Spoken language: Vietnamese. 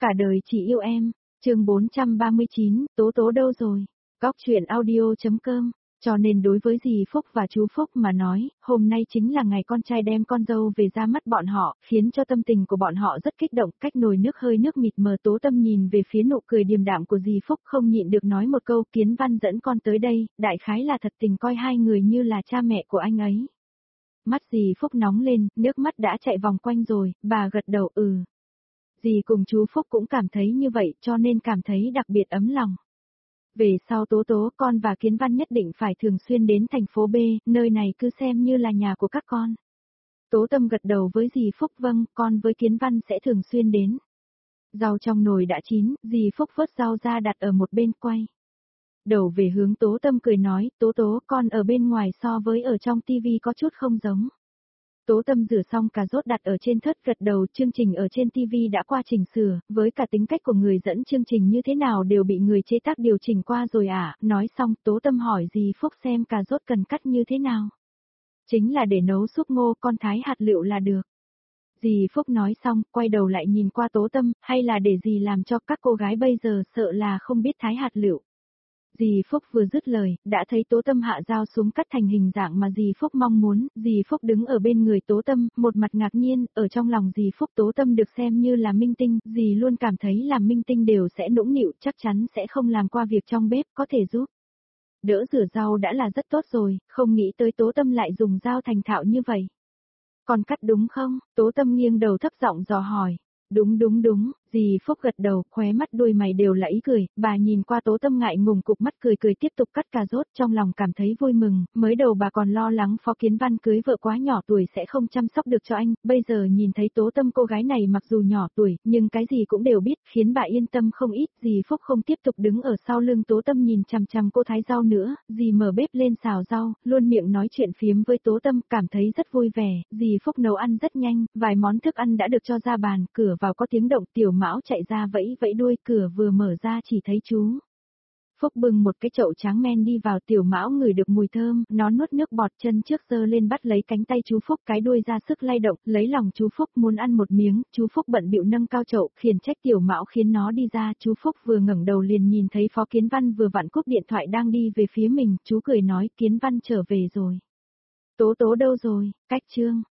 Cả đời chỉ yêu em. Chương 439, Tố Tố đâu rồi? Góc truyện audio.com. Cho nên đối với dì Phúc và chú Phúc mà nói, hôm nay chính là ngày con trai đem con dâu về ra mắt bọn họ, khiến cho tâm tình của bọn họ rất kích động, cách nồi nước hơi nước mịt mờ. Tố Tâm nhìn về phía nụ cười điềm đạm của dì Phúc, không nhịn được nói một câu: Kiến Văn dẫn con tới đây, đại khái là thật tình coi hai người như là cha mẹ của anh ấy. Mắt dì Phúc nóng lên, nước mắt đã chạy vòng quanh rồi, bà gật đầu Dì cùng chú Phúc cũng cảm thấy như vậy, cho nên cảm thấy đặc biệt ấm lòng. Về sau Tố Tố, con và Kiến Văn nhất định phải thường xuyên đến thành phố B, nơi này cứ xem như là nhà của các con. Tố Tâm gật đầu với dì Phúc: vâng, con với Kiến Văn sẽ thường xuyên đến. Rau trong nồi đã chín, dì Phúc vớt rau ra đặt ở một bên quay đầu về hướng Tố Tâm cười nói: Tố Tố, con ở bên ngoài so với ở trong tivi có chút không giống. Tố Tâm rửa xong cà rốt đặt ở trên thớt gật đầu. Chương trình ở trên TV đã qua chỉnh sửa, với cả tính cách của người dẫn chương trình như thế nào đều bị người chế tác điều chỉnh qua rồi à. Nói xong Tố Tâm hỏi dì Phúc xem cà rốt cần cắt như thế nào. Chính là để nấu súp ngô, con thái hạt lựu là được. Dì Phúc nói xong, quay đầu lại nhìn qua Tố Tâm: hay là để dì làm cho, các cô gái bây giờ sợ là không biết thái hạt lựu. Dì Phúc vừa dứt lời, đã thấy Tố Tâm hạ dao xuống cắt thành hình dạng mà dì Phúc mong muốn. Dì Phúc đứng ở bên người Tố Tâm, một mặt ngạc nhiên. Ở trong lòng dì Phúc, Tố Tâm được xem như là minh tinh, dì luôn cảm thấy làm minh tinh đều sẽ nũng nịu, chắc chắn sẽ không làm qua việc trong bếp, có thể giúp đỡ rửa rau đã là rất tốt rồi, không nghĩ tới Tố Tâm lại dùng dao thành thạo như vậy. Còn cắt đúng không? Tố Tâm nghiêng đầu thấp giọng dò hỏi. Đúng, dì Phúc gật đầu, khóe mắt đôi mày đều là ý cười. Bà nhìn qua Tố Tâm ngại ngùng cục mắt cười tiếp tục cắt cà rốt, trong lòng cảm thấy vui mừng. Mới đầu bà còn lo lắng Phó Kiến Văn cưới vợ quá nhỏ tuổi sẽ không chăm sóc được cho anh, bây giờ nhìn thấy Tố Tâm cô gái này mặc dù nhỏ tuổi, nhưng cái gì cũng đều biết, khiến bà yên tâm không ít. Dì Phúc không tiếp tục đứng ở sau lưng Tố Tâm nhìn chằm chằm cô thái rau nữa, dì mở bếp lên xào rau, luôn miệng nói chuyện phiếm với Tố Tâm, cảm thấy rất vui vẻ. Dì Phúc nấu ăn rất nhanh, vài món thức ăn đã được cho ra bàn, cửa vào có tiếng động, Tiểu Mão chạy ra vẫy vẫy đuôi, cửa vừa mở ra chỉ thấy chú Phúc bưng một cái chậu tráng men đi vào. Tiểu Mão ngửi được mùi thơm, nó nuốt nước bọt, chân trước giơ lên bắt lấy cánh tay chú Phúc, cái đuôi ra sức lay động, lấy lòng chú Phúc muốn ăn một miếng. Chú Phúc bận bịu nâng cao chậu, khiển trách Tiểu Mão khiến nó đi ra. Chú Phúc vừa ngẩng đầu liền nhìn thấy Phó Kiến Văn vừa vặn cúp điện thoại đang đi về phía mình, chú cười nói: Kiến Văn trở về rồi. Tố Tố đâu rồi? Cách chương